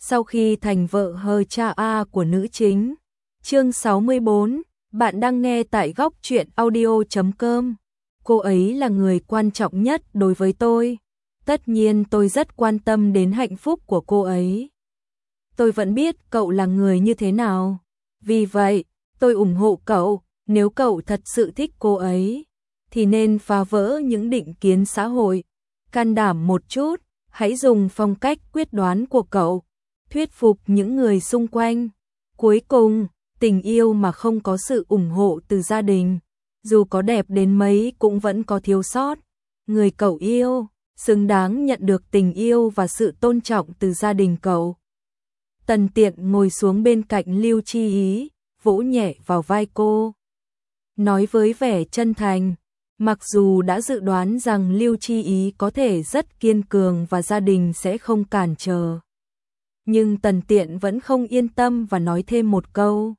sau khi thành vợ hờ cha A của nữ chính. Chương 64, bạn đang nghe tại góc truyện audio.com. Cô ấy là người quan trọng nhất đối với tôi. Tất nhiên tôi rất quan tâm đến hạnh phúc của cô ấy. Tôi vẫn biết cậu là người như thế nào. Vì vậy, tôi ủng hộ cậu. Nếu cậu thật sự thích cô ấy, thì nên phá vỡ những định kiến xã hội. Can đảm một chút, hãy dùng phong cách quyết đoán của cậu thuyết phục những người xung quanh. Cuối cùng, tình yêu mà không có sự ủng hộ từ gia đình, dù có đẹp đến mấy cũng vẫn có thiếu sót. Người cậu yêu xứng đáng nhận được tình yêu và sự tôn trọng từ gia đình cậu. Tần Tiện ngồi xuống bên cạnh Lưu Chi Ý, vỗ nhẹ vào vai cô, nói với vẻ chân thành. Mặc dù đã dự đoán rằng Lưu Chi Ý có thể rất kiên cường và gia đình sẽ không cản trở, nhưng Tần Tiện vẫn không yên tâm và nói thêm một câu.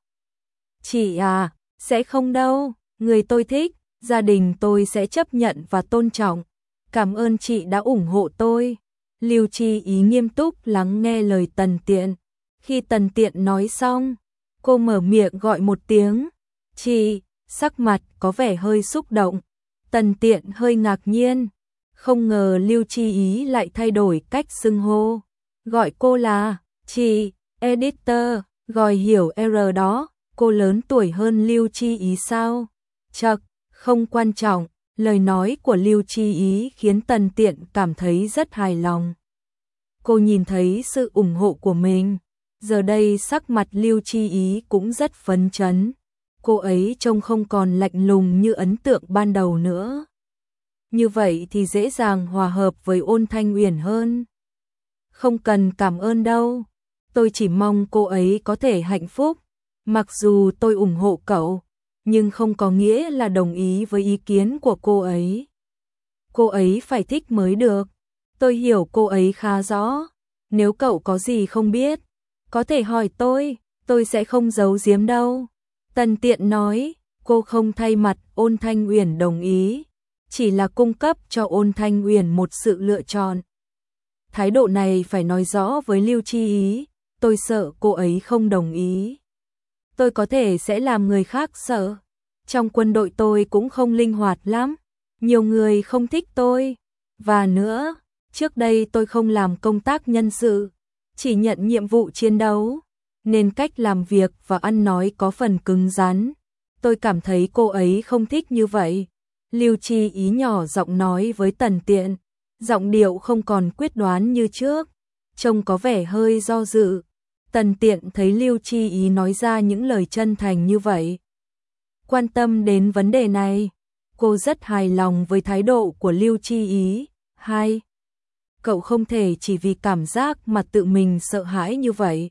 Chị à, sẽ không đâu, người tôi thích, gia đình tôi sẽ chấp nhận và tôn trọng. Cảm ơn chị đã ủng hộ tôi. Lưu Chi Ý nghiêm túc lắng nghe lời Tần Tiện. Khi Tần Tiện nói xong, cô mở miệng gọi một tiếng. Chị, sắc mặt có vẻ hơi xúc động. Tần Tiện hơi ngạc nhiên. Không ngờ Lưu Chi Ý lại thay đổi cách xưng hô. Gọi cô là chị, editor, gọi hiểu R đó. Cô lớn tuổi hơn Lưu Chi Ý sao? Chậc, không quan trọng. Lời nói của Lưu Chi Ý khiến Tần Tiện cảm thấy rất hài lòng. Cô nhìn thấy sự ủng hộ của mình. Giờ đây sắc mặt Lưu Chi Ý cũng rất phấn chấn. Cô ấy trông không còn lạnh lùng như ấn tượng ban đầu nữa. Như vậy thì dễ dàng hòa hợp với Ôn Thanh Uyển hơn. Không cần cảm ơn đâu. Tôi chỉ mong cô ấy có thể hạnh phúc. Mặc dù tôi ủng hộ cậu, nhưng không có nghĩa là đồng ý với ý kiến của cô ấy. Cô ấy phải thích mới được. Tôi hiểu cô ấy khá rõ. Nếu cậu có gì không biết, có thể hỏi tôi sẽ không giấu giếm đâu. Tần Tiện nói, cô không thay mặt Ôn Thanh Uyển đồng ý, chỉ là cung cấp cho Ôn Thanh Uyển một sự lựa chọn. Thái độ này phải nói rõ với Lưu Chi Ý, tôi sợ cô ấy không đồng ý. Tôi có thể sẽ làm người khác sợ. Trong quân đội tôi cũng không linh hoạt lắm, nhiều người không thích tôi. Và nữa, trước đây tôi không làm công tác nhân sự, chỉ nhận nhiệm vụ chiến đấu, nên cách làm việc và ăn nói có phần cứng rắn. Tôi cảm thấy cô ấy không thích như vậy. Lưu Chi Ý nhỏ giọng nói với Tần Tiện, giọng điệu không còn quyết đoán như trước, trông có vẻ hơi do dự. Tần Tiện thấy Lưu Chi Ý nói ra những lời chân thành như vậy, quan tâm đến vấn đề này. Cô rất hài lòng với thái độ của Lưu Chi Ý. Hai, cậu không thể chỉ vì cảm giác mà tự mình sợ hãi như vậy.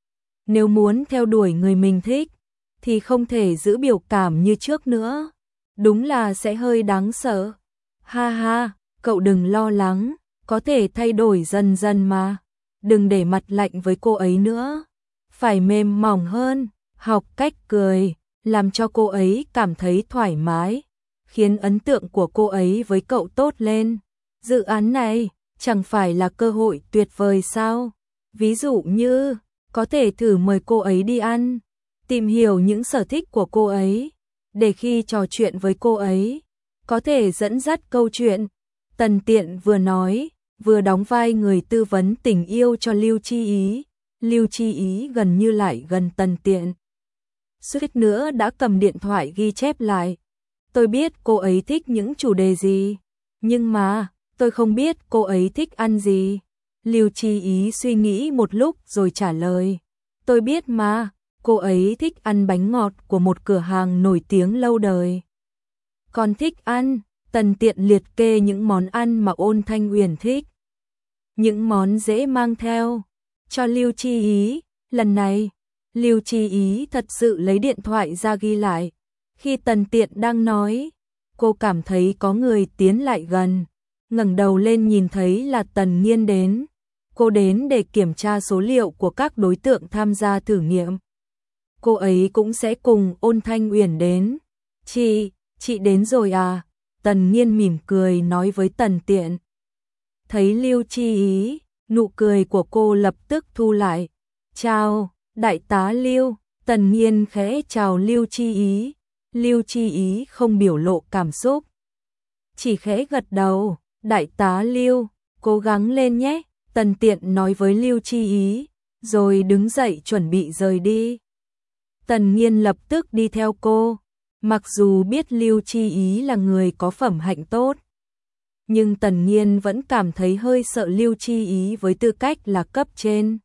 Nếu muốn theo đuổi người mình thích, thì không thể giữ biểu cảm như trước nữa. Đúng là sẽ hơi đáng sợ. Ha ha, cậu đừng lo lắng, có thể thay đổi dần dần mà. Đừng để mặt lạnh với cô ấy nữa. Phải mềm mỏng hơn, học cách cười, làm cho cô ấy cảm thấy thoải mái, khiến ấn tượng của cô ấy với cậu tốt lên. Dự án này chẳng phải là cơ hội tuyệt vời sao? Ví dụ như, có thể thử mời cô ấy đi ăn, tìm hiểu những sở thích của cô ấy, để khi trò chuyện với cô ấy, có thể dẫn dắt câu chuyện. Tần Tiện vừa nói, vừa đóng vai người tư vấn tình yêu cho Lưu Chi Ý. Lưu Chi Ý gần như lại gần Tần Tiện, suýt nữa đã cầm điện thoại ghi chép lại. Tôi biết cô ấy thích những chủ đề gì, nhưng mà tôi không biết cô ấy thích ăn gì. Lưu Chi Ý suy nghĩ một lúc rồi trả lời. Tôi biết mà, cô ấy thích ăn bánh ngọt của một cửa hàng nổi tiếng lâu đời. Còn thích ăn, Tần Tiện liệt kê những món ăn mà Ôn Thanh Uyển thích. Những món dễ mang theo cho Lưu Chi Ý. Lần này, Lưu Chi Ý thật sự lấy điện thoại ra ghi lại. Khi Tần Tiện đang nói, cô cảm thấy có người tiến lại gần. Ngẩng đầu lên nhìn thấy là Tần Nghiên đến. Cô đến để kiểm tra số liệu của các đối tượng tham gia thử nghiệm. Cô ấy cũng sẽ cùng Ôn Thanh Uyển đến. Chị đến rồi à? Tần Nghiên mỉm cười nói với Tần Tiện. Thấy Lưu Chi Ý Nụ cười của cô lập tức thu lại. Chào, đại tá Lưu. Tần Nhiên khẽ chào Lưu Chi Ý. Lưu Chi Ý không biểu lộ cảm xúc, chỉ khẽ gật đầu. Đại tá Lưu, cố gắng lên nhé, Tần Tiện nói với Lưu Chi Ý, rồi đứng dậy chuẩn bị rời đi. Tần Nhiên lập tức đi theo cô, mặc dù biết Lưu Chi Ý là người có phẩm hạnh tốt, nhưng Tần Nhiên vẫn cảm thấy hơi sợ Lưu Chi Ý với tư cách là cấp trên.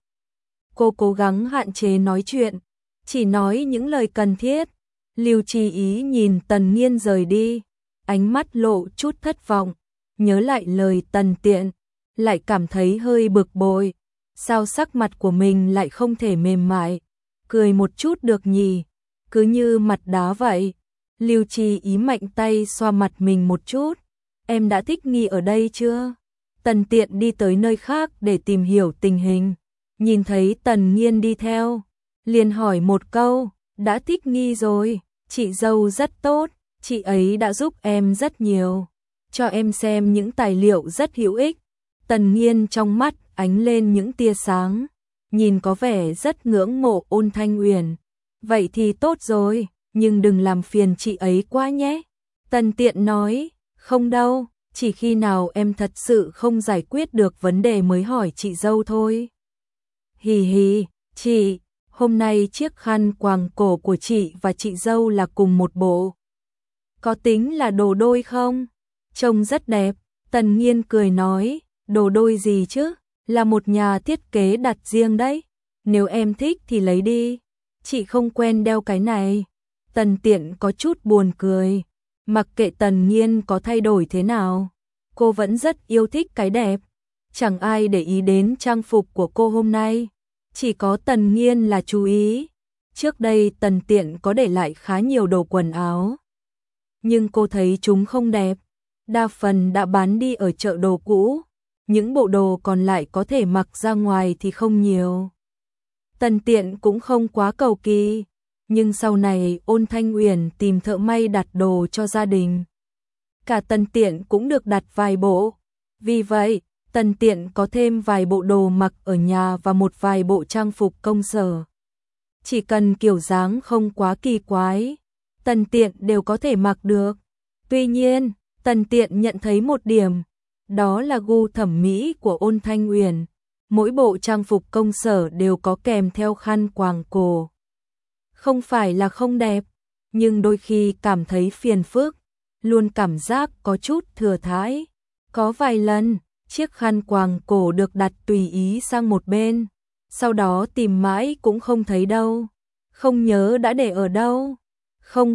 Cô cố gắng hạn chế nói chuyện, chỉ nói những lời cần thiết. Lưu Chi Ý nhìn Tần Nhiên rời đi, ánh mắt lộ chút thất vọng, nhớ lại lời Tần Tiện, lại cảm thấy hơi bực bội. Sao sắc mặt của mình lại không thể mềm mại, cười một chút được nhỉ, cứ như mặt đá vậy. Lưu Chi Ý mạnh tay xoa mặt mình một chút. Em đã thích nghi ở đây chưa? Tần Tiện đi tới nơi khác để tìm hiểu tình hình, nhìn thấy Tần Nhiên đi theo, liền hỏi một câu, đã thích nghi rồi, chị dâu rất tốt, chị ấy đã giúp em rất nhiều, cho em xem những tài liệu rất hữu ích. Tần Nhiên trong mắt ánh lên những tia sáng, nhìn có vẻ rất ngưỡng mộ Ôn Thanh Uyển. Vậy thì tốt rồi, nhưng đừng làm phiền chị ấy quá nhé. Tần Tiện nói, không đâu, chỉ khi nào em thật sự không giải quyết được vấn đề mới hỏi chị dâu thôi. Hì hì, chị, hôm nay chiếc khăn quàng cổ của chị và chị dâu là cùng một bộ. Có tính là đồ đôi không? Trông rất đẹp. Tần Nhiên cười nói, đồ đôi gì chứ? Là một nhà thiết kế đặt riêng đấy. Nếu em thích thì lấy đi. Chị không quen đeo cái này. Tần Tiện có chút buồn cười. Mặc kệ Tần Nhiên có thay đổi thế nào, cô vẫn rất yêu thích cái đẹp. Chẳng ai để ý đến trang phục của cô hôm nay, chỉ có Tần Nhiên là chú ý. Trước đây Tần Tiện có để lại khá nhiều đồ quần áo, nhưng cô thấy chúng không đẹp, đa phần đã bán đi ở chợ đồ cũ. Những bộ đồ còn lại có thể mặc ra ngoài thì không nhiều. Tần Tiện cũng không quá cầu kỳ, nhưng sau này Ôn Thanh Uyển tìm thợ may đặt đồ cho gia đình, cả Tần Tiện cũng được đặt vài bộ. Vì vậy, Tần Tiện có thêm vài bộ đồ mặc ở nhà và một vài bộ trang phục công sở. Chỉ cần kiểu dáng không quá kỳ quái, Tần Tiện đều có thể mặc được. Tuy nhiên, Tần Tiện nhận thấy một điểm, đó là gu thẩm mỹ của Ôn Thanh Uyển. Mỗi bộ trang phục công sở đều có kèm theo khăn quàng cổ. Không phải là không đẹp, nhưng đôi khi cảm thấy phiền phức, luôn cảm giác có chút thừa thãi. Có vài lần, chiếc khăn quàng cổ được đặt tùy ý sang một bên, sau đó tìm mãi cũng không thấy đâu. Không nhớ đã để ở đâu. Không,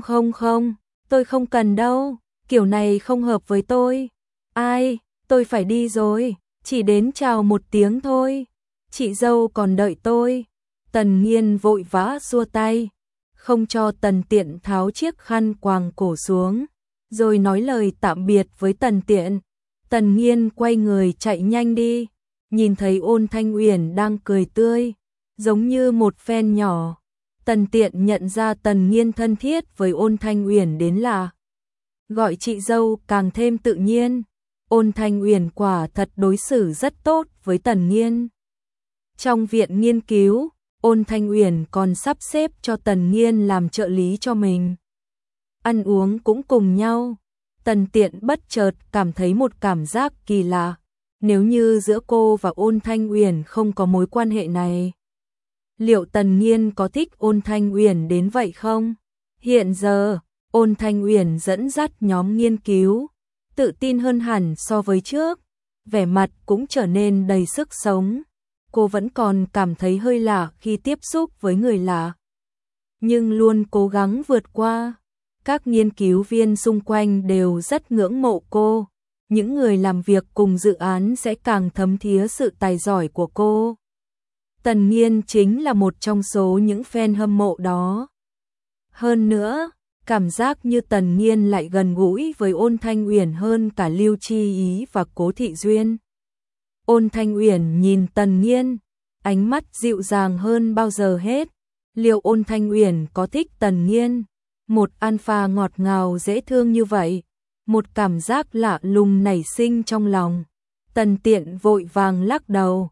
tôi không cần đâu, kiểu này không hợp với tôi. Ai, tôi phải đi rồi, chỉ đến chào một tiếng thôi. Chị dâu còn đợi tôi. Tần Nhiên vội vã xua tay, không cho Tần Tiện tháo chiếc khăn quàng cổ xuống, rồi nói lời tạm biệt với Tần Tiện. Tần Nhiên quay người chạy nhanh đi, nhìn thấy Ôn Thanh Uyển đang cười tươi, giống như một fan nhỏ. Tần Tiện nhận ra Tần Nhiên thân thiết với Ôn Thanh Uyển đến lạ, gọi chị dâu càng thêm tự nhiên. Ôn Thanh Uyển quả thật đối xử rất tốt với Tần Nhiên. Trong viện nghiên cứu, Ôn Thanh Uyển còn sắp xếp cho Tần Nhiên làm trợ lý cho mình. Ăn uống cũng cùng nhau. Tần Tiện bất chợt cảm thấy một cảm giác kỳ lạ. Nếu như giữa cô và Ôn Thanh Uyển không có mối quan hệ này, liệu Tần Nhiên có thích Ôn Thanh Uyển đến vậy không? Hiện giờ, Ôn Thanh Uyển dẫn dắt nhóm nghiên cứu, tự tin hơn hẳn so với trước, vẻ mặt cũng trở nên đầy sức sống. Cô vẫn còn cảm thấy hơi lạ khi tiếp xúc với người lạ, nhưng luôn cố gắng vượt qua. Các nghiên cứu viên xung quanh đều rất ngưỡng mộ cô, những người làm việc cùng dự án sẽ càng thấm thía sự tài giỏi của cô. Tần Nhiên chính là một trong số những fan hâm mộ đó. Hơn nữa, cảm giác như Tần Nhiên lại gần gũi với Ôn Thanh Uyển hơn cả Lưu Chi Ý và Cố Thị Duyên. Ôn Thanh Uyển nhìn Tần Nhiên, ánh mắt dịu dàng hơn bao giờ hết. Liệu Ôn Thanh Uyển có thích Tần Nhiên? Một alpha ngọt ngào dễ thương như vậy, một cảm giác lạ lùng nảy sinh trong lòng. Tần Tiện vội vàng lắc đầu,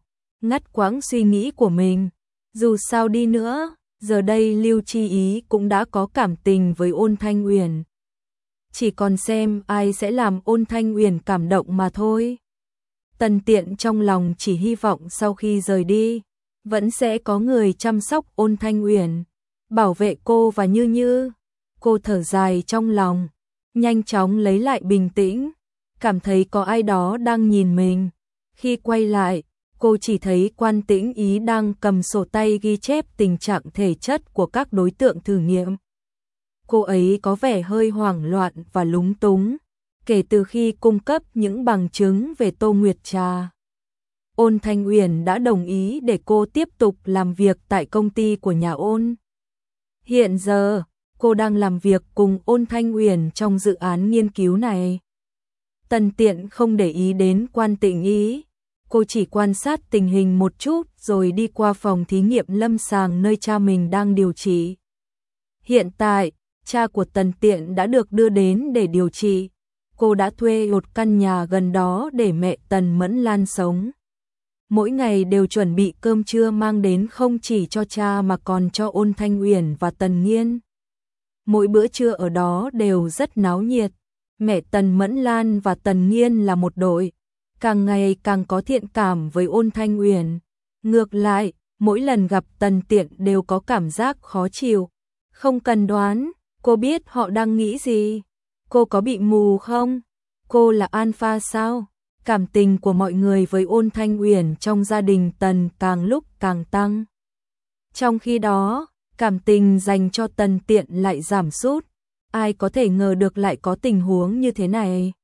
ngắt quãng suy nghĩ của mình. Dù sao đi nữa, giờ đây Lưu Chi Ý cũng đã có cảm tình với Ôn Thanh Uyển. Chỉ còn xem ai sẽ làm Ôn Thanh Uyển cảm động mà thôi. Tần Tiện trong lòng chỉ hy vọng sau khi rời đi, vẫn sẽ có người chăm sóc Ôn Thanh Uyển, bảo vệ cô và Như Như. Cô thở dài trong lòng, nhanh chóng lấy lại bình tĩnh, cảm thấy có ai đó đang nhìn mình. Khi quay lại, cô chỉ thấy Quan Tĩnh Ý đang cầm sổ tay ghi chép tình trạng thể chất của các đối tượng thử nghiệm. Cô ấy có vẻ hơi hoảng loạn và lúng túng, kể từ khi cung cấp những bằng chứng về Tô Nguyệt Trà. Ôn Thanh Uyển đã đồng ý để cô tiếp tục làm việc tại công ty của nhà Ôn. Hiện giờ, cô đang làm việc cùng Ôn Thanh Uyển trong dự án nghiên cứu này. Tần Tiện không để ý đến Quan Tĩnh Ý, cô chỉ quan sát tình hình một chút rồi đi qua phòng thí nghiệm lâm sàng nơi cha mình đang điều trị. Hiện tại, cha của Tần Tiện đã được đưa đến để điều trị. Cô đã thuê một căn nhà gần đó để mẹ Tần Mẫn Lan sống. Mỗi ngày đều chuẩn bị cơm trưa mang đến không chỉ cho cha mà còn cho Ôn Thanh Uyển và Tần Nghiên. Mỗi bữa trưa ở đó đều rất náo nhiệt. Mẹ Tần Mẫn Lan và Tần Nghiên là một đội, càng ngày càng có thiện cảm với Ôn Thanh Uyển. Ngược lại, mỗi lần gặp Tần Tiện đều có cảm giác khó chịu. Không cần đoán, cô biết họ đang nghĩ gì. Cô có bị mù không? Cô là alpha sao? Cảm tình của mọi người với Ôn Thanh Uyển trong gia đình Tần càng lúc càng tăng. Trong khi đó, cảm tình dành cho Tần Tiện lại giảm sút. Ai có thể ngờ được lại có tình huống như thế này.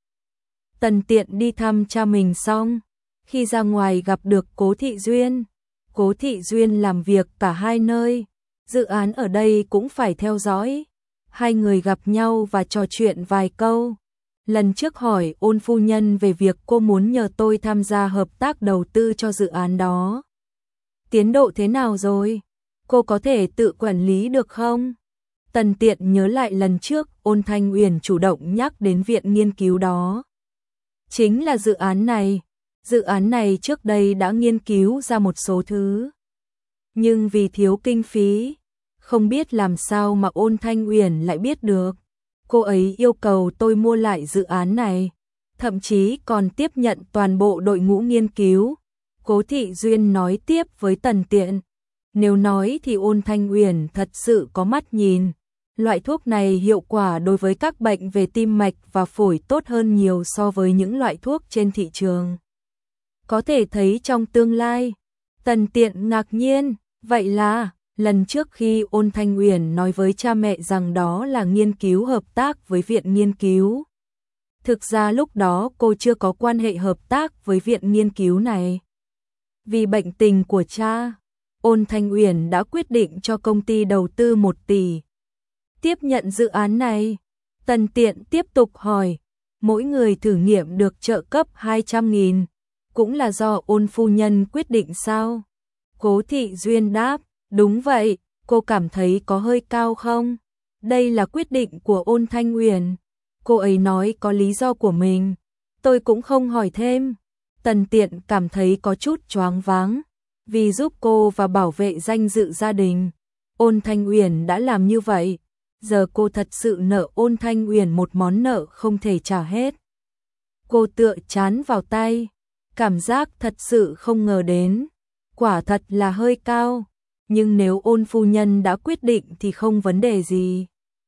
Tần Tiện đi thăm cha mình xong, khi ra ngoài gặp được Cố Thị Duyên. Cố Thị Duyên làm việc cả hai nơi, dự án ở đây cũng phải theo dõi. Hai người gặp nhau và trò chuyện vài câu. Lần trước hỏi Ôn phu nhân về việc cô muốn nhờ tôi tham gia hợp tác đầu tư cho dự án đó. Tiến độ thế nào rồi? Cô có thể tự quản lý được không? Tần Tiện nhớ lại lần trước Ôn Thanh Uyển chủ động nhắc đến viện nghiên cứu đó. Chính là dự án này. Dự án này trước đây đã nghiên cứu ra một số thứ. Nhưng vì thiếu kinh phí, không biết làm sao mà Ôn Thanh Uyển lại biết được. Cô ấy yêu cầu tôi mua lại dự án này, thậm chí còn tiếp nhận toàn bộ đội ngũ nghiên cứu. Cố Thị Duyên nói tiếp với Tần Tiện. Nếu nói thì Ôn Thanh Uyển thật sự có mắt nhìn. Loại thuốc này hiệu quả đối với các bệnh về tim mạch và phổi tốt hơn nhiều so với những loại thuốc trên thị trường. Có thể thấy trong tương lai. Tần Tiện ngạc nhiên, vậy là, lần trước khi Ôn Thanh Uyển nói với cha mẹ rằng đó là nghiên cứu hợp tác với viện nghiên cứu. Thực ra lúc đó cô chưa có quan hệ hợp tác với viện nghiên cứu này. Vì bệnh tình của cha, Ôn Thanh Uyển đã quyết định cho công ty đầu tư 1 tỷ. Tiếp nhận dự án này, Tần Tiện tiếp tục hỏi, mỗi người thử nghiệm được trợ cấp 200.000, cũng là do Ôn phu nhân quyết định sao? Cố Thị Duyên đáp, đúng vậy, cô cảm thấy có hơi cao không? Đây là quyết định của Ôn Thanh Uyển. Cô ấy nói có lý do của mình, tôi cũng không hỏi thêm. Tần Tiện cảm thấy có chút choáng váng, vì giúp cô và bảo vệ danh dự gia đình. Ôn Thanh Uyển đã làm như vậy, giờ cô thật sự nợ Ôn Thanh Uyển một món nợ không thể trả hết. Cô tựa trán vào tay, cảm giác thật sự không ngờ đến, quả thật là hơi cao, nhưng nếu Ôn phu nhân đã quyết định thì không vấn đề gì.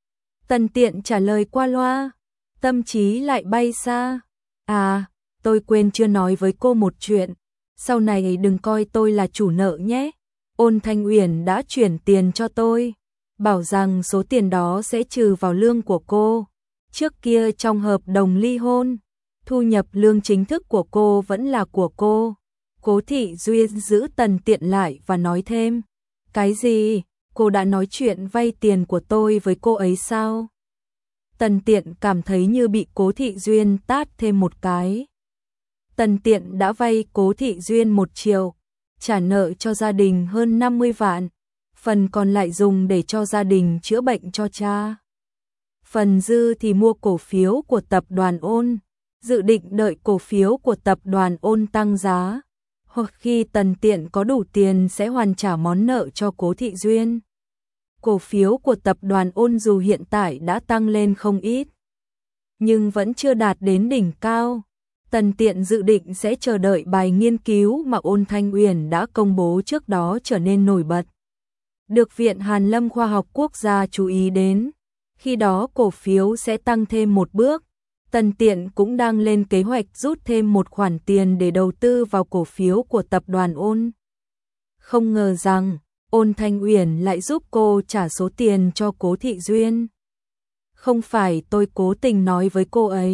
Tần Tiện trả lời qua loa, tâm trí lại bay xa. À, tôi quên chưa nói với cô một chuyện, sau này đừng coi tôi là chủ nợ nhé. Ôn Thanh Uyển đã chuyển tiền cho tôi, bảo rằng số tiền đó sẽ trừ vào lương của cô. Trước kia trong hợp đồng ly hôn, thu nhập lương chính thức của cô vẫn là của cô. Cố Thị Duyên giữ Tần Tiện lại và nói thêm, cái gì? Cô đã nói chuyện vay tiền của tôi với cô ấy sao? Tần Tiện cảm thấy như bị Cố Thị Duyên tát thêm một cái. Tần Tiện đã vay Cố Thị Duyên 1 triệu, trả nợ cho gia đình hơn 50 vạn, phần còn lại dùng để cho gia đình chữa bệnh cho cha. Phần dư thì mua cổ phiếu của tập đoàn Ôn, dự định đợi cổ phiếu của tập đoàn Ôn tăng giá, Hoặc khi Tần Tiện có đủ tiền sẽ hoàn trả món nợ cho Cố Thị Duyên. Cổ phiếu của tập đoàn Ôn dù hiện tại đã tăng lên không ít, nhưng vẫn chưa đạt đến đỉnh cao. Tần Tiện dự định sẽ chờ đợi bài nghiên cứu mà Ôn Thanh Uyển đã công bố trước đó trở nên nổi bật, được Viện Hàn Lâm Khoa học Quốc gia chú ý đến. Khi đó cổ phiếu sẽ tăng thêm một bước. Tần Tiện cũng đang lên kế hoạch rút thêm một khoản tiền để đầu tư vào cổ phiếu của tập đoàn Ôn. Không ngờ rằng Ôn Thanh Uyển lại giúp cô trả số tiền cho Cố Thị Duyên. Không phải tôi cố tình nói với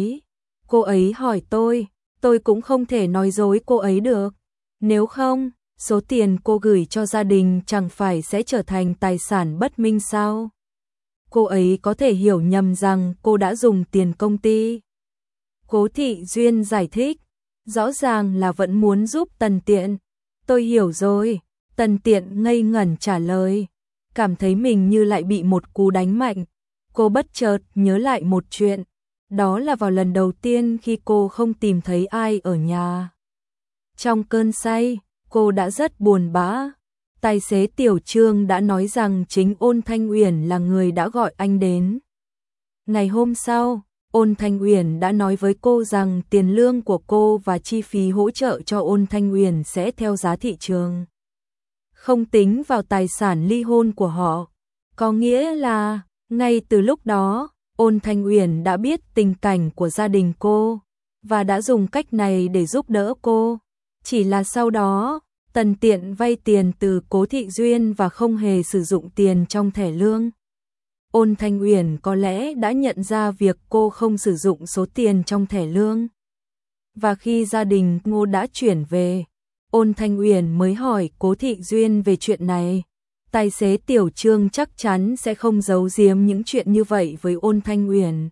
cô ấy hỏi tôi cũng không thể nói dối cô ấy được. Nếu không, số tiền cô gửi cho gia đình chẳng phải sẽ trở thành tài sản bất minh sao? Cô ấy có thể hiểu nhầm rằng cô đã dùng tiền công ty. Cố Thị Duyên giải thích, rõ ràng là vẫn muốn giúp Tần Tiện. Tôi hiểu rồi. Tần Tiện ngây ngẩn trả lời, cảm thấy mình như lại bị một cú đánh mạnh. Cô bất chợt nhớ lại một chuyện, đó là vào lần đầu tiên khi cô không tìm thấy ai ở nhà. Trong cơn say, cô đã rất buồn bã. Tài xế Tiểu Trương đã nói rằng chính Ôn Thanh Uyển là người đã gọi anh đến. Ngày hôm sau, Ôn Thanh Uyển đã nói với cô rằng tiền lương của cô và chi phí hỗ trợ cho Ôn Thanh Uyển sẽ theo giá thị trường, không tính vào tài sản ly hôn của họ. Có nghĩa là, ngay từ lúc đó, Ôn Thanh Uyển đã biết tình cảnh của gia đình cô, và đã dùng cách này để giúp đỡ cô. Chỉ là sau đó, Tần Tiện vay tiền từ Cố Thị Duyên và không hề sử dụng tiền trong thẻ lương. Ôn Thanh Uyển có lẽ đã nhận ra việc cô không sử dụng số tiền trong thẻ lương. Và khi gia đình Ngô đã chuyển về, Ôn Thanh Uyển mới hỏi Cố Thị Duyên về chuyện này. Tài xế Tiểu Trương chắc chắn sẽ không giấu giếm những chuyện như vậy với Ôn Thanh Uyển.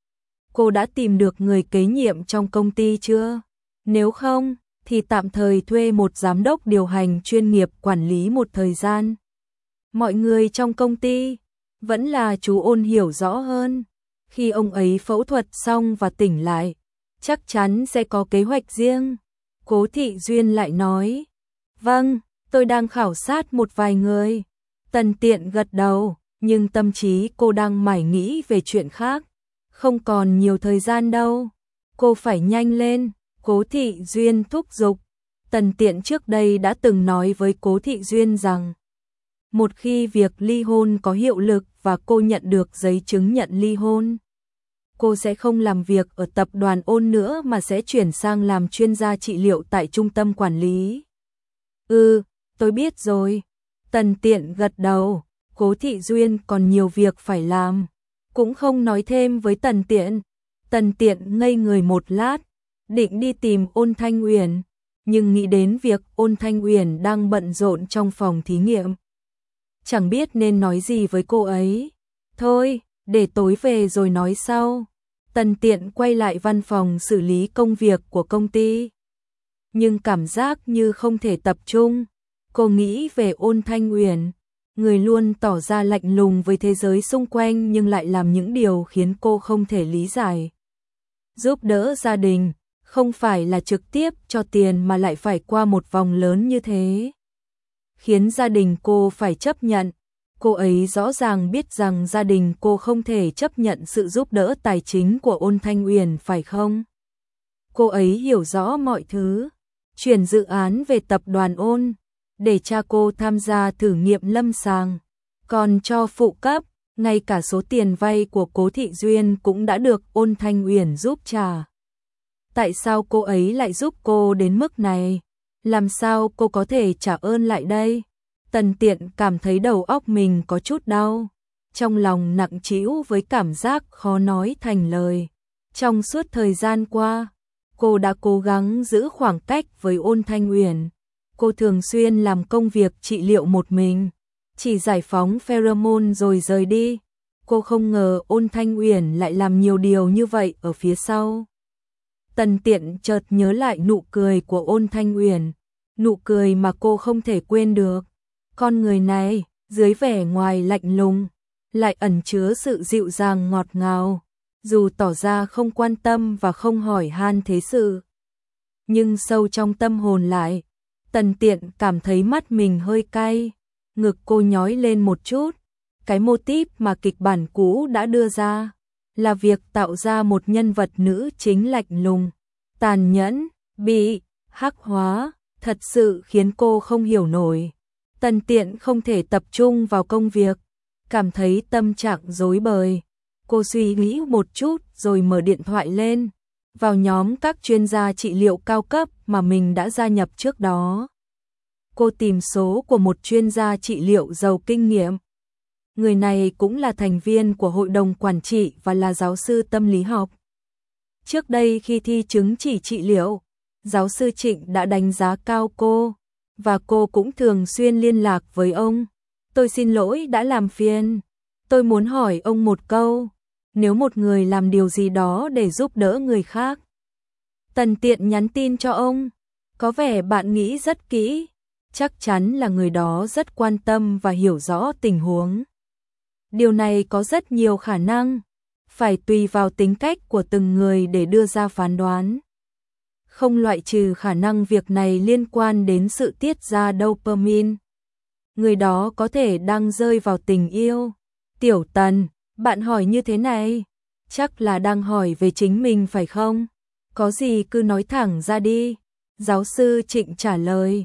Cô đã tìm được người kế nhiệm trong công ty chưa? Nếu không, thì tạm thời thuê một giám đốc điều hành chuyên nghiệp quản lý một thời gian. Mọi người trong công ty, vẫn là chú Ôn hiểu rõ hơn. Khi ông ấy phẫu thuật xong và tỉnh lại, chắc chắn sẽ có kế hoạch riêng. Cố Thị Duyên lại nói, vâng, tôi đang khảo sát một vài người. Tần Tiện gật đầu, nhưng tâm trí cô đang mải nghĩ về chuyện khác. Không còn nhiều thời gian đâu. Cô phải nhanh lên, Cố Thị Duyên thúc giục. Tần Tiện trước đây đã từng nói với Cố Thị Duyên rằng, một khi việc ly hôn có hiệu lực và cô nhận được giấy chứng nhận ly hôn, cô sẽ không làm việc ở tập đoàn Ôn nữa mà sẽ chuyển sang làm chuyên gia trị liệu tại trung tâm quản lý. Tôi biết rồi. Tần Tiện gật đầu. Cố Thị Duyên còn nhiều việc phải làm, cũng không nói thêm với Tần Tiện. Tần Tiện ngây người một lát, định đi tìm Ôn Thanh Uyển, nhưng nghĩ đến việc Ôn Thanh Uyển đang bận rộn trong phòng thí nghiệm, chẳng biết nên nói gì với cô ấy. Thôi, để tối về rồi nói sau. Tần Tiện quay lại văn phòng xử lý công việc của công ty, nhưng cảm giác như không thể tập trung. Cô nghĩ về Ôn Thanh Uyển, người luôn tỏ ra lạnh lùng với thế giới xung quanh nhưng lại làm những điều khiến cô không thể lý giải. Giúp đỡ gia đình, không phải là trực tiếp cho tiền mà lại phải qua một vòng lớn như thế, khiến gia đình cô phải chấp nhận. Cô ấy rõ ràng biết rằng gia đình cô không thể chấp nhận sự giúp đỡ tài chính của Ôn Thanh Uyển, phải không? Cô ấy hiểu rõ mọi thứ, chuyển dự án về tập đoàn Ôn, để cha cô tham gia thử nghiệm lâm sàng, còn cho phụ cấp, ngay cả số tiền vay của Cố Thị Duyên cũng đã được Ôn Thanh Uyển giúp trả. Tại sao cô ấy lại giúp cô đến mức này? Làm sao cô có thể trả ơn lại đây? Tần Tiện cảm thấy đầu óc mình có chút đau, trong lòng nặng trĩu với cảm giác khó nói thành lời. Trong suốt thời gian qua, cô đã cố gắng giữ khoảng cách với Ôn Thanh Uyển. Cô thường xuyên làm công việc trị liệu một mình, chỉ giải phóng pheromone rồi rời đi. Cô không ngờ Ôn Thanh Uyển lại làm nhiều điều như vậy ở phía sau. Tần Tiện chợt nhớ lại nụ cười của Ôn Thanh Uyển, nụ cười mà cô không thể quên được. Con người này, dưới vẻ ngoài lạnh lùng, lại ẩn chứa sự dịu dàng ngọt ngào, dù tỏ ra không quan tâm và không hỏi han thế sự, nhưng sâu trong tâm hồn lại Tần Tiện cảm thấy mắt mình hơi cay, ngực cô nhói lên một chút. Cái mô típ mà kịch bản cũ đã đưa ra là việc tạo ra một nhân vật nữ chính lạnh lùng, tàn nhẫn, bị hắc hóa, thật sự khiến cô không hiểu nổi. Tần Tiện không thể tập trung vào công việc, cảm thấy tâm trạng rối bời. Cô suy nghĩ một chút rồi mở điện thoại lên, vào nhóm các chuyên gia trị liệu cao cấp mà mình đã gia nhập trước đó. Cô tìm số của một chuyên gia trị liệu giàu kinh nghiệm. Người này cũng là thành viên của hội đồng quản trị và là giáo sư tâm lý học. Trước đây khi thi chứng chỉ trị liệu, giáo sư Trịnh đã đánh giá cao cô, và cô cũng thường xuyên liên lạc với ông. Tôi xin lỗi đã làm phiền. Tôi muốn hỏi ông một câu, nếu một người làm điều gì đó để giúp đỡ người khác. Tần Tiện nhắn tin cho ông, có vẻ bạn nghĩ rất kỹ, chắc chắn là người đó rất quan tâm và hiểu rõ tình huống. Điều này có rất nhiều khả năng, phải tùy vào tính cách của từng người để đưa ra phán đoán. Không loại trừ khả năng việc này liên quan đến sự tiết ra dopamine. Người đó có thể đang rơi vào tình yêu. Tiểu Tần, bạn hỏi như thế này, chắc là đang hỏi về chính mình phải không? Có gì cứ nói thẳng ra đi. Giáo sư Trịnh trả lời.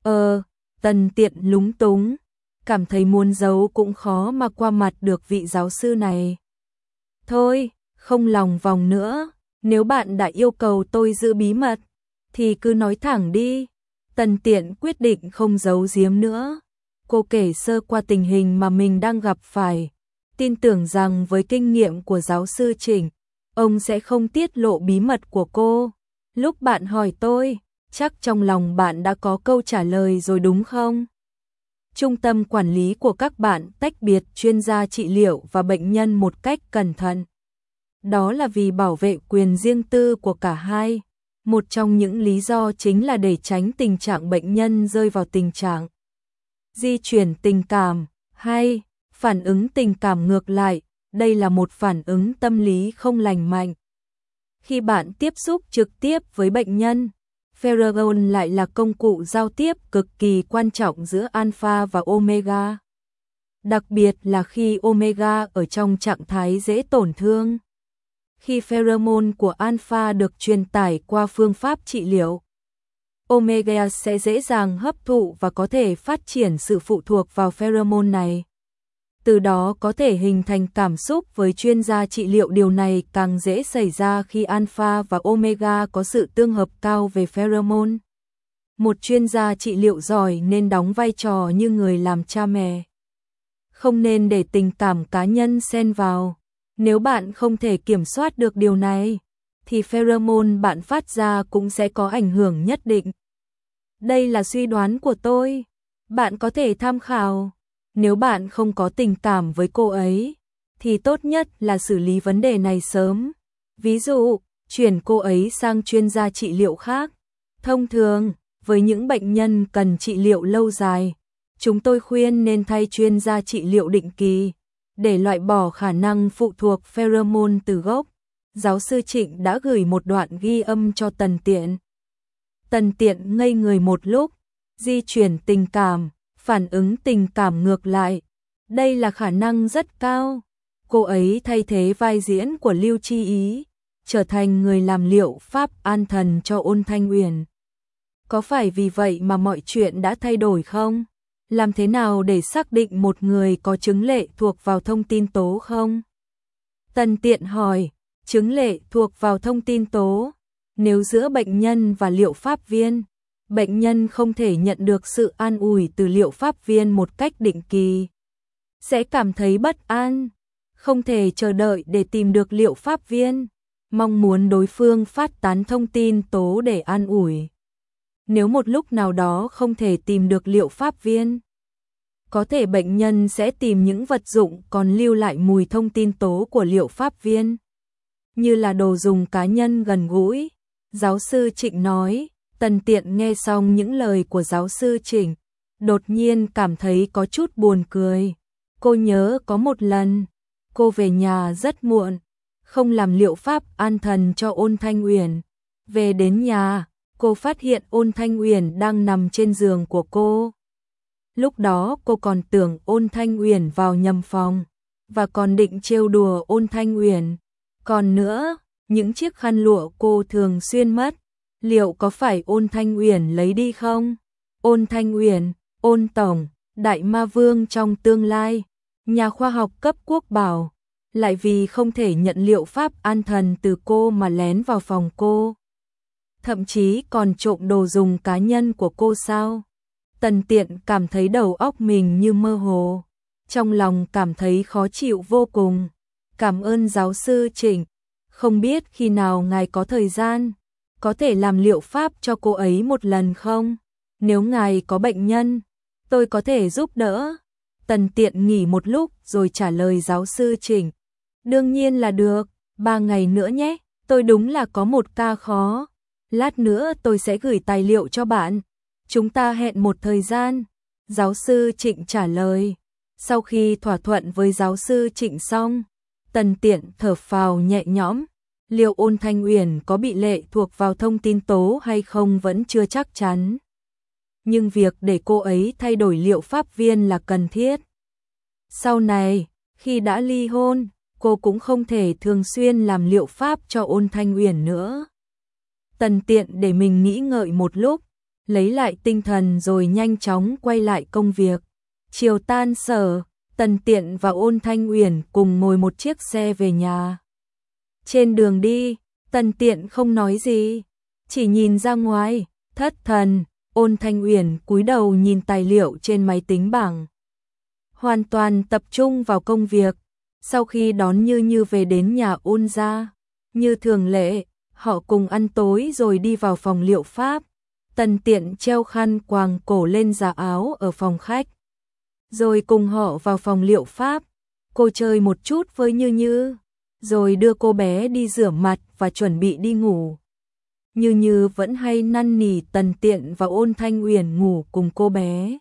Tần Tiện lúng túng, cảm thấy muốn giấu cũng khó mà qua mặt được vị giáo sư này. Thôi, không lòng vòng nữa, nếu bạn đã yêu cầu tôi giữ bí mật, thì cứ nói thẳng đi. Tần Tiện quyết định không giấu giếm nữa. Cô kể sơ qua tình hình mà mình đang gặp phải, tin tưởng rằng với kinh nghiệm của giáo sư Trịnh, ông sẽ không tiết lộ bí mật của cô. Lúc bạn hỏi tôi, chắc trong lòng bạn đã có câu trả lời rồi đúng không? Trung tâm quản lý của các bạn tách biệt chuyên gia trị liệu và bệnh nhân một cách cẩn thận. Đó là vì bảo vệ quyền riêng tư của cả hai. Một trong những lý do chính là để tránh tình trạng bệnh nhân rơi vào tình trạng di chuyển tình cảm hay phản ứng tình cảm ngược lại. Đây là một phản ứng tâm lý không lành mạnh. Khi bạn tiếp xúc trực tiếp với bệnh nhân, pheromone lại là công cụ giao tiếp cực kỳ quan trọng giữa alpha và omega. Đặc biệt là khi omega ở trong trạng thái dễ tổn thương. Khi pheromone của alpha được truyền tải qua phương pháp trị liệu, omega sẽ dễ dàng hấp thụ và có thể phát triển sự phụ thuộc vào pheromone này. Từ đó có thể hình thành cảm xúc với chuyên gia trị liệu. Điều này càng dễ xảy ra khi alpha và omega có sự tương hợp cao về pheromone. Một chuyên gia trị liệu giỏi nên đóng vai trò như người làm cha mẹ. Không nên để tình cảm cá nhân xen vào. Nếu bạn không thể kiểm soát được điều này, thì pheromone bạn phát ra cũng sẽ có ảnh hưởng nhất định. Đây là suy đoán của tôi. Bạn có thể tham khảo. Nếu bạn không có tình cảm với cô ấy, thì tốt nhất là xử lý vấn đề này sớm. Ví dụ, chuyển cô ấy sang chuyên gia trị liệu khác. Thông thường, với những bệnh nhân cần trị liệu lâu dài, chúng tôi khuyên nên thay chuyên gia trị liệu định kỳ, để loại bỏ khả năng phụ thuộc pheromone từ gốc. Giáo sư Trịnh đã gửi một đoạn ghi âm cho Tần Tiện. Tần Tiện ngây người một lúc, di chuyển tình cảm, phản ứng tình cảm ngược lại. Đây là khả năng rất cao. Cô ấy thay thế vai diễn của Lưu Chi Ý, trở thành người làm liệu pháp an thần cho Ôn Thanh Uyển. Có phải vì vậy mà mọi chuyện đã thay đổi không? Làm thế nào để xác định một người có chứng lệ thuộc vào thông tin tố không? Tần Tiện hỏi, chứng lệ thuộc vào thông tin tố. Nếu giữa bệnh nhân và liệu pháp viên, bệnh nhân không thể nhận được sự an ủi từ liệu pháp viên một cách định kỳ, sẽ cảm thấy bất an, không thể chờ đợi để tìm được liệu pháp viên, mong muốn đối phương phát tán thông tin tố để an ủi. Nếu một lúc nào đó không thể tìm được liệu pháp viên, có thể bệnh nhân sẽ tìm những vật dụng còn lưu lại mùi thông tin tố của liệu pháp viên, như là đồ dùng cá nhân gần gũi. Giáo sư Trịnh nói. Tần Tiện nghe xong những lời của giáo sư Trịnh, đột nhiên cảm thấy có chút buồn cười. Cô nhớ có một lần, cô về nhà rất muộn, không làm liệu pháp an thần cho Ôn Thanh Uyển. Về đến nhà, cô phát hiện Ôn Thanh Uyển đang nằm trên giường của cô. Lúc đó cô còn tưởng Ôn Thanh Uyển vào nhầm phòng, và còn định trêu đùa Ôn Thanh Uyển. Còn nữa, những chiếc khăn lụa cô thường xuyên mất, liệu có phải Ôn Thanh Uyển lấy đi không? Ôn Thanh Uyển, Ôn tổng, đại ma vương trong tương lai, nhà khoa học cấp quốc bảo, lại vì không thể nhận liệu pháp an thần từ cô mà lén vào phòng cô. Thậm chí còn trộm đồ dùng cá nhân của cô sao? Tần Tiện cảm thấy đầu óc mình như mơ hồ, trong lòng cảm thấy khó chịu vô cùng. Cảm ơn giáo sư Trịnh, không biết khi nào ngài có thời gian, có thể làm liệu pháp cho cô ấy một lần không? Nếu ngài có bệnh nhân, tôi có thể giúp đỡ. Tần Tiện nghỉ một lúc rồi trả lời giáo sư Trịnh. Đương nhiên là được, 3 ngày nữa nhé, tôi đúng là có một ca khó. Lát nữa tôi sẽ gửi tài liệu cho bạn. Chúng ta hẹn một thời gian. Giáo sư Trịnh trả lời. Sau khi thỏa thuận với giáo sư Trịnh xong, Tần Tiện thở phào nhẹ nhõm. Liệu Ôn Thanh Uyển có bị lệ thuộc vào thông tin tố hay không vẫn chưa chắc chắn. Nhưng việc để cô ấy thay đổi liệu pháp viên là cần thiết. Sau này, khi đã ly hôn, cô cũng không thể thường xuyên làm liệu pháp cho Ôn Thanh Uyển nữa. Tần Tiện để mình nghĩ ngợi một lúc, lấy lại tinh thần rồi nhanh chóng quay lại công việc. Chiều tan sở, Tần Tiện và Ôn Thanh Uyển cùng ngồi một chiếc xe về nhà. Trên đường đi, Tần Tiện không nói gì, chỉ nhìn ra ngoài, thất thần. Ôn Thanh Uyển cúi đầu nhìn tài liệu trên máy tính bảng, hoàn toàn tập trung vào công việc. Sau khi đón Như Như về đến nhà Ôn gia, như thường lệ, họ cùng ăn tối rồi đi vào phòng liệu pháp. Tần Tiện treo khăn quàng cổ lên giá áo ở phòng khách, rồi cùng họ vào phòng liệu pháp. Cô chơi một chút với Như Như, rồi đưa cô bé đi rửa mặt và chuẩn bị đi ngủ. Như Như vẫn hay năn nỉ Tần Tiện và Ôn Thanh Uyển ngủ cùng cô bé.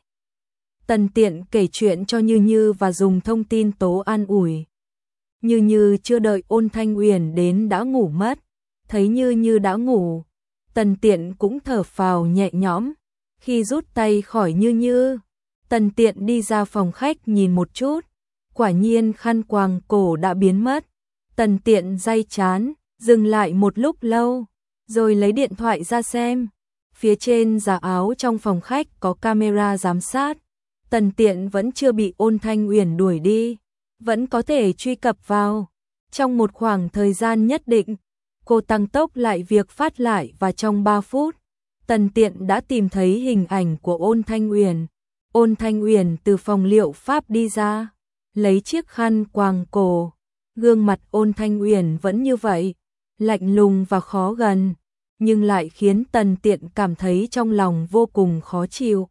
Tần Tiện kể chuyện cho Như Như và dùng thông tin tố an ủi. Như Như chưa đợi Ôn Thanh Uyển đến đã ngủ mất. Thấy Như Như đã ngủ, Tần Tiện cũng thở phào nhẹ nhõm. Khi rút tay khỏi Như Như, Tần Tiện đi ra phòng khách nhìn một chút. Quả nhiên khăn quàng cổ đã biến mất. Tần Tiện day chán, dừng lại một lúc lâu, rồi lấy điện thoại ra xem. Phía trên giá áo trong phòng khách có camera giám sát. Tần Tiện vẫn chưa bị Ôn Thanh Uyển đuổi đi, vẫn có thể truy cập vào. Trong một khoảng thời gian nhất định, cô tăng tốc lại việc phát lại và trong 3 phút, Tần Tiện đã tìm thấy hình ảnh của Ôn Thanh Uyển. Ôn Thanh Uyển từ phòng liệu pháp đi ra, lấy chiếc khăn quàng cổ. Gương mặt Ôn Thanh Uyển vẫn như vậy, lạnh lùng và khó gần, nhưng lại khiến Tần Tiện cảm thấy trong lòng vô cùng khó chịu.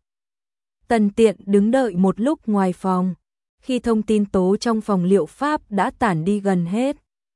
Tần Tiện đứng đợi một lúc ngoài phòng, khi thông tin tố trong phòng liệu pháp đã tản đi gần hết.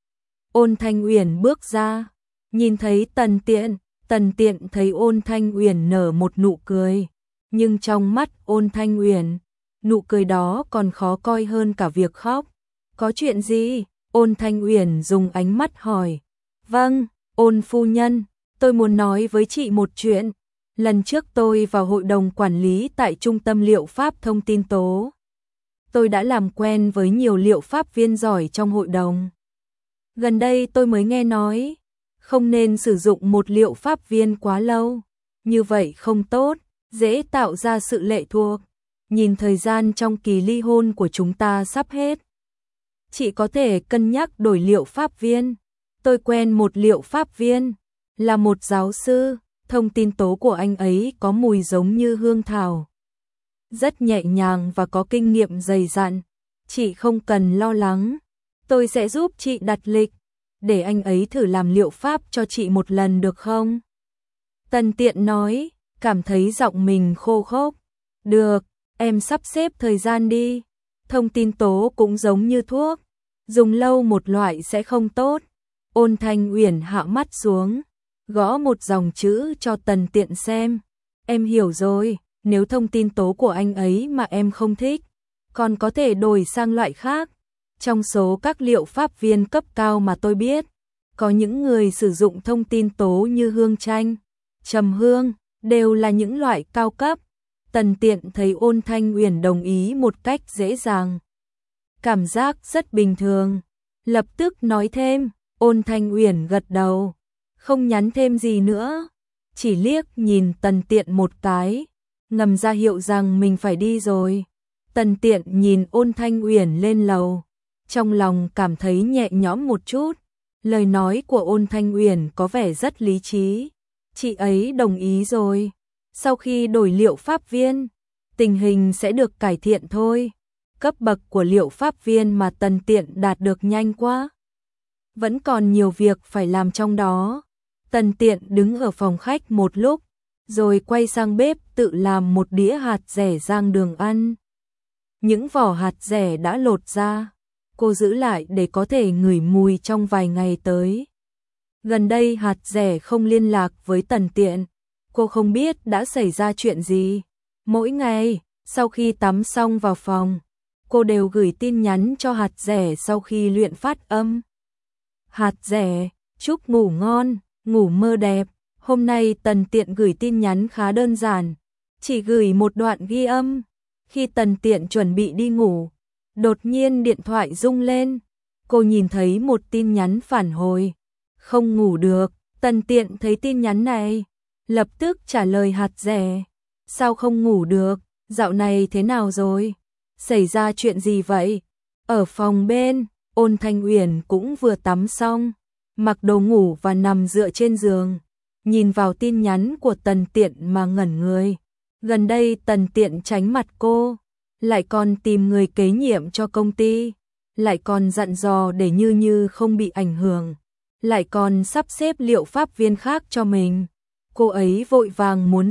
Ôn Thanh Uyển bước ra, nhìn thấy Tần Tiện thấy Ôn Thanh Uyển nở một nụ cười, nhưng trong mắt Ôn Thanh Uyển, nụ cười đó còn khó coi hơn cả việc khóc. Có chuyện gì? Ôn Thanh Uyển dùng ánh mắt hỏi. Vâng, Ôn phu nhân, tôi muốn nói với chị một chuyện. Lần trước tôi vào hội đồng quản lý tại Trung tâm Liệu pháp Thông tin Tố. Tôi đã làm quen với nhiều liệu pháp viên giỏi trong hội đồng. Gần đây tôi mới nghe nói, không nên sử dụng một liệu pháp viên quá lâu. Như vậy không tốt, dễ tạo ra sự lệ thuộc. Nhìn thời gian trong kỳ ly hôn của chúng ta sắp hết. Chị có thể cân nhắc đổi liệu pháp viên. Tôi quen một liệu pháp viên, là một giáo sư. Thông tin tố của anh ấy có mùi giống như hương thảo, rất nhẹ nhàng và có kinh nghiệm dày dặn. Chị không cần lo lắng, tôi sẽ giúp chị đặt lịch, để anh ấy thử làm liệu pháp cho chị một lần được không? Tần Tiện nói, cảm thấy giọng mình khô khốc. Được, em sắp xếp thời gian đi. Thông tin tố cũng giống như thuốc, dùng lâu một loại sẽ không tốt. Ôn Thanh Uyển hạ mắt xuống, gõ một dòng chữ cho Tần Tiện xem. Em hiểu rồi, nếu thông tin tố của anh ấy mà em không thích, còn có thể đổi sang loại khác. Trong số các liệu pháp viên cấp cao mà tôi biết, có những người sử dụng thông tin tố như hương chanh, trầm hương, đều là những loại cao cấp. Tần Tiện thấy Ôn Thanh Uyển đồng ý một cách dễ dàng. Cảm giác rất bình thường. Lập tức nói thêm, Ôn Thanh Uyển gật đầu. Không nhắn thêm gì nữa. Chỉ liếc nhìn Tần Tiện một cái. Ngầm ra hiệu rằng mình phải đi rồi. Tần Tiện nhìn Ôn Thanh Uyển lên lầu. Trong lòng cảm thấy nhẹ nhõm một chút. Lời nói của Ôn Thanh Uyển có vẻ rất lý trí. Chị ấy đồng ý rồi. Sau khi đổi liệu pháp viên, tình hình sẽ được cải thiện thôi. Cấp bậc của liệu pháp viên mà Tần Tiện đạt được nhanh quá. Vẫn còn nhiều việc phải làm trong đó. Tần Tiện đứng ở phòng khách một lúc, rồi quay sang bếp tự làm một đĩa hạt dẻ rang đường ăn. Những vỏ hạt dẻ đã lột ra, cô giữ lại để có thể ngửi mùi trong vài ngày tới. Gần đây hạt dẻ không liên lạc với Tần Tiện, cô không biết đã xảy ra chuyện gì. Mỗi ngày, sau khi tắm xong vào phòng, cô đều gửi tin nhắn cho hạt dẻ sau khi luyện phát âm. Hạt dẻ, chúc ngủ ngon, ngủ mơ đẹp. Hôm nay Tần Tiện gửi tin nhắn khá đơn giản, chỉ gửi một đoạn ghi âm. Khi Tần Tiện chuẩn bị đi ngủ, đột nhiên điện thoại rung lên. Cô nhìn thấy một tin nhắn phản hồi. Không ngủ được. Tần Tiện thấy tin nhắn này, lập tức trả lời hạt dẻ. Sao không ngủ được? Dạo này thế nào rồi? Xảy ra chuyện gì vậy? Ở phòng bên, Ôn Thanh Uyển cũng vừa tắm xong, mặc đồ ngủ và nằm dựa trên giường, nhìn vào tin nhắn của Tần Tiện mà ngẩn người. Gần đây Tần Tiện tránh mặt cô, lại còn tìm người kế nhiệm cho công ty, lại còn dặn dò để Như Như không bị ảnh hưởng, lại còn sắp xếp liệu pháp viên khác cho mình. Cô ấy vội vàng muốn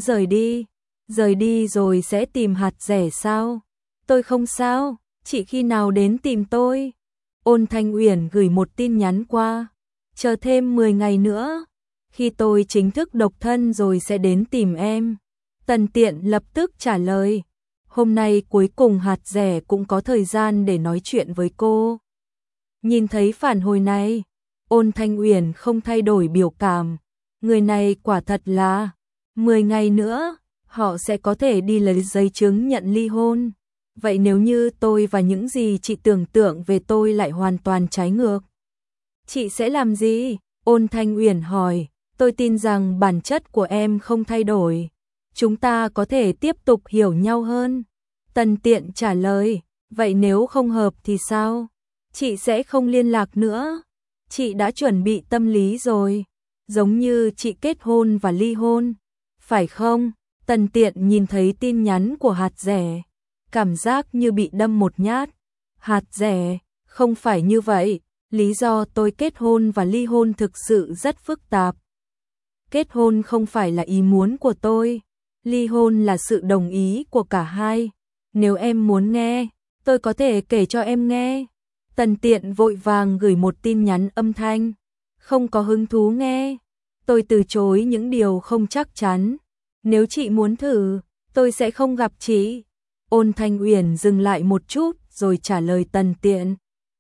rời đi rồi sẽ tìm hạt dẻ sao? Tôi không sao, chị khi nào đến tìm tôi? Ôn Thanh Uyển gửi một tin nhắn qua, chờ thêm 10 ngày nữa, khi tôi chính thức độc thân rồi sẽ đến tìm em. Tần Tiện lập tức trả lời, hôm nay cuối cùng hạt dẻ cũng có thời gian để nói chuyện với cô. Nhìn thấy phản hồi này, Ôn Thanh Uyển không thay đổi biểu cảm, người này quả thật là 10 ngày nữa, họ sẽ có thể đi lấy giấy chứng nhận ly hôn. Vậy nếu như tôi và những gì chị tưởng tượng về tôi lại hoàn toàn trái ngược, chị sẽ làm gì? Ôn Thanh Uyển hỏi, tôi tin rằng bản chất của em không thay đổi. Chúng ta có thể tiếp tục hiểu nhau hơn. Tần Tiện trả lời, vậy nếu không hợp thì sao? Chị sẽ không liên lạc nữa. Chị đã chuẩn bị tâm lý rồi. Giống như chị kết hôn và ly hôn. Phải không? Tần Tiện nhìn thấy tin nhắn của hạt dẻ, cảm giác như bị đâm một nhát. Hạt dẻ, không phải như vậy. Lý do tôi kết hôn và ly hôn thực sự rất phức tạp. Kết hôn không phải là ý muốn của tôi. Ly hôn là sự đồng ý của cả hai. Nếu em muốn nghe, tôi có thể kể cho em nghe. Tần Tiện vội vàng gửi một tin nhắn âm thanh. Không có hứng thú nghe. Tôi từ chối những điều không chắc chắn. Nếu chị muốn thử, tôi sẽ không gặp chị. Ôn Thanh Uyển dừng lại một chút rồi trả lời Tần Tiện.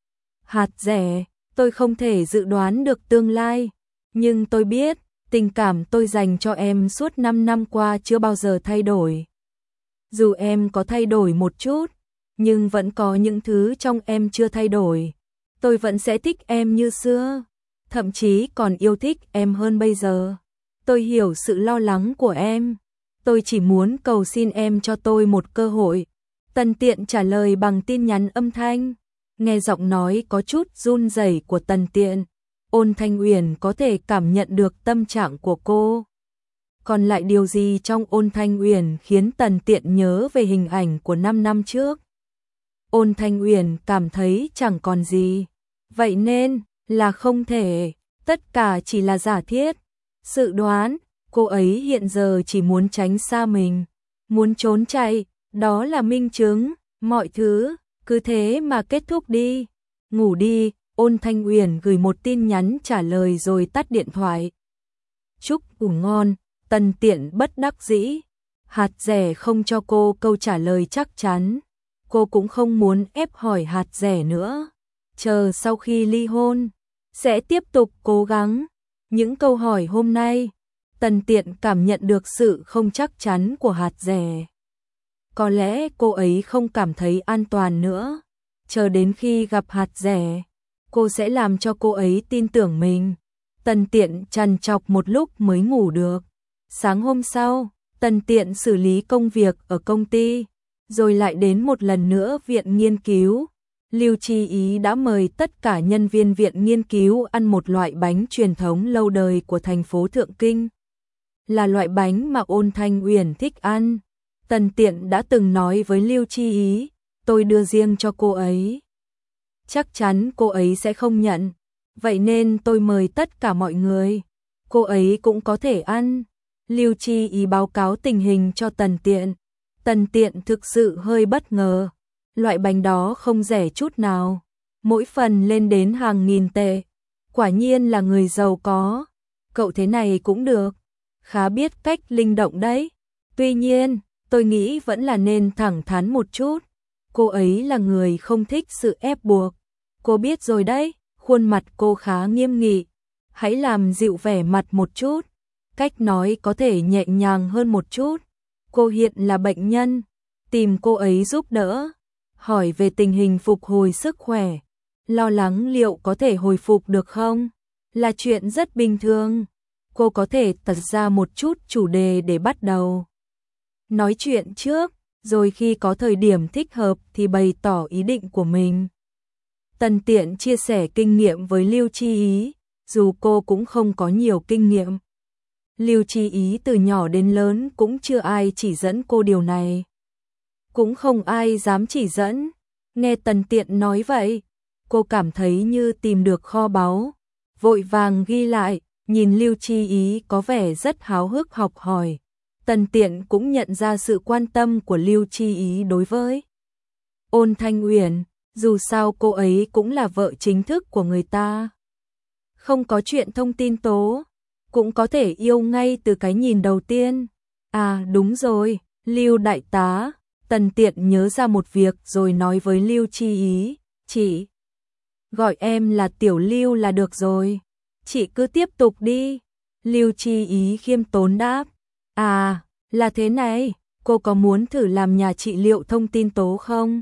Hạt dẻ, tôi không thể dự đoán được tương lai, nhưng tôi biết tình cảm tôi dành cho em suốt 5 năm qua chưa bao giờ thay đổi. Dù em có thay đổi một chút, nhưng vẫn có những thứ trong em chưa thay đổi. Tôi vẫn sẽ thích em như xưa, thậm chí còn yêu thích em hơn bây giờ. Tôi hiểu sự lo lắng của em. Tôi chỉ muốn cầu xin em cho tôi một cơ hội. Tần Tiện trả lời bằng tin nhắn âm thanh. Nghe giọng nói có chút run rẩy của Tần Tiện, Ôn Thanh Uyển có thể cảm nhận được tâm trạng của cô. Còn lại điều gì trong Ôn Thanh Uyển khiến Tần Tiện nhớ về hình ảnh của 5 năm trước? Ôn Thanh Uyển cảm thấy chẳng còn gì. Vậy nên là không thể, tất cả chỉ là giả thiết. Dự đoán, cô ấy hiện giờ chỉ muốn tránh xa mình, muốn trốn chạy, đó là minh chứng, mọi thứ cứ thế mà kết thúc đi. Ngủ đi. Ôn Thanh Uyển gửi một tin nhắn trả lời rồi tắt điện thoại. Chúc ngủ ngon. Tần Tiện bất đắc dĩ. Hạt dẻ không cho cô câu trả lời chắc chắn. Cô cũng không muốn ép hỏi hạt dẻ nữa. Chờ sau khi ly hôn, sẽ tiếp tục cố gắng. Những câu hỏi hôm nay, Tần Tiện cảm nhận được sự không chắc chắn của hạt rẻ. Có lẽ cô ấy không cảm thấy an toàn nữa. Chờ đến khi gặp hạt rẻ, cô sẽ làm cho cô ấy tin tưởng mình. Tần Tiện trằn trọc một lúc mới ngủ được. Sáng hôm sau, Tần Tiện xử lý công việc ở công ty, rồi lại đến một lần nữa viện nghiên cứu. Lưu Chi Ý đã mời tất cả nhân viên viện nghiên cứu ăn một loại bánh truyền thống lâu đời của thành phố Thượng Kinh. Là loại bánh mà Ôn Thanh Uyển thích ăn. Tần Tiện đã từng nói với Lưu Chi Ý, tôi đưa riêng cho cô ấy. Chắc chắn cô ấy sẽ không nhận, vậy nên tôi mời tất cả mọi người. Cô ấy cũng có thể ăn. Lưu Chi Ý báo cáo tình hình cho Tần Tiện. Tần Tiện thực sự hơi bất ngờ. Loại bánh đó không rẻ chút nào, mỗi phần lên đến hàng nghìn tệ. Quả nhiên là người giàu có. Cậu thế này cũng được, khá biết cách linh động đấy. Tuy nhiên, tôi nghĩ vẫn là nên thẳng thắn một chút. Cô ấy là người không thích sự ép buộc. Cô biết rồi đấy, khuôn mặt cô khá nghiêm nghị. Hãy làm dịu vẻ mặt một chút. Cách nói có thể nhẹ nhàng hơn một chút. Cô hiện là bệnh nhân, tìm cô ấy giúp đỡ. Hỏi về tình hình phục hồi sức khỏe. Lo lắng liệu có thể hồi phục được không? Là chuyện rất bình thường. Cô có thể đặt ra một chút chủ đề để bắt đầu nói chuyện trước, rồi khi có thời điểm thích hợp thì bày tỏ ý định của mình. Tần Tiện chia sẻ kinh nghiệm với Lưu Chi Ý, dù cô cũng không có nhiều kinh nghiệm. Lưu Chi Ý từ nhỏ đến lớn cũng chưa ai chỉ dẫn cô điều này. Cũng không ai dám chỉ dẫn. Nghe Tần Tiện nói vậy, cô cảm thấy như tìm được kho báu. Vội vàng ghi lại, nhìn Lưu Chi Ý có vẻ rất háo hức học hỏi. Tần Tiện cũng nhận ra sự quan tâm của Lưu Chi Ý đối với Ôn Thanh Uyển, dù sao cô ấy cũng là vợ chính thức của người ta. Không có chuyện thông tin tố, cũng có thể yêu ngay từ cái nhìn đầu tiên. À đúng rồi, Lưu đại tá. Tần Tiện nhớ ra một việc rồi nói với Lưu Chi Ý, chị gọi em là Tiểu Lưu là được rồi. Chị cứ tiếp tục đi. Lưu Chi Ý khiêm tốn đáp. À, là thế này, cô có muốn thử làm nhà trị liệu thông tin tố không?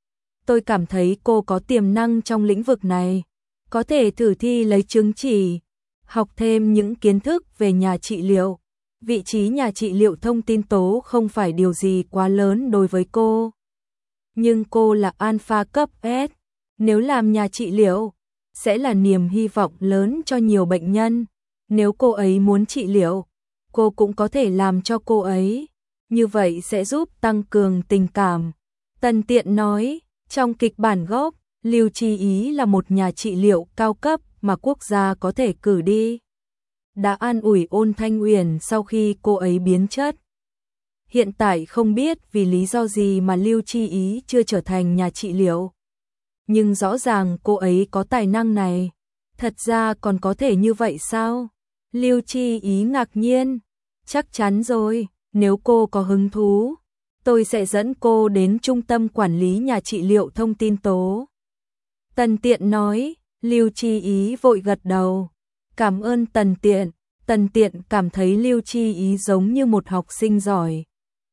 Tôi cảm thấy cô có tiềm năng trong lĩnh vực này. Có thể thử thi lấy chứng chỉ, học thêm những kiến thức về nhà trị liệu. Vị trí nhà trị liệu thông tin tố không phải điều gì quá lớn đối với cô. Nhưng cô là alpha cấp S. Nếu làm nhà trị liệu, sẽ là niềm hy vọng lớn cho nhiều bệnh nhân. Nếu cô ấy muốn trị liệu, cô cũng có thể làm cho cô ấy. Như vậy sẽ giúp tăng cường tình cảm. Tần Tiện nói, trong kịch bản gốc, Lưu Chi Ý là một nhà trị liệu cao cấp mà quốc gia có thể cử đi. Đã an ủi Ôn Thanh Uyển sau khi cô ấy biến chất. Hiện tại không biết vì lý do gì mà Lưu Chi Ý chưa trở thành nhà trị liệu. Nhưng rõ ràng cô ấy có tài năng này. Thật ra còn có thể như vậy sao? Lưu Chi Ý ngạc nhiên. Chắc chắn rồi, nếu cô có hứng thú, tôi sẽ dẫn cô đến trung tâm quản lý nhà trị liệu thông tin tố. Tần Tiện nói, Lưu Chi Ý vội gật đầu. Cảm ơn Tần Tiện. Tần Tiện cảm thấy Lưu Chi Ý giống như một học sinh giỏi.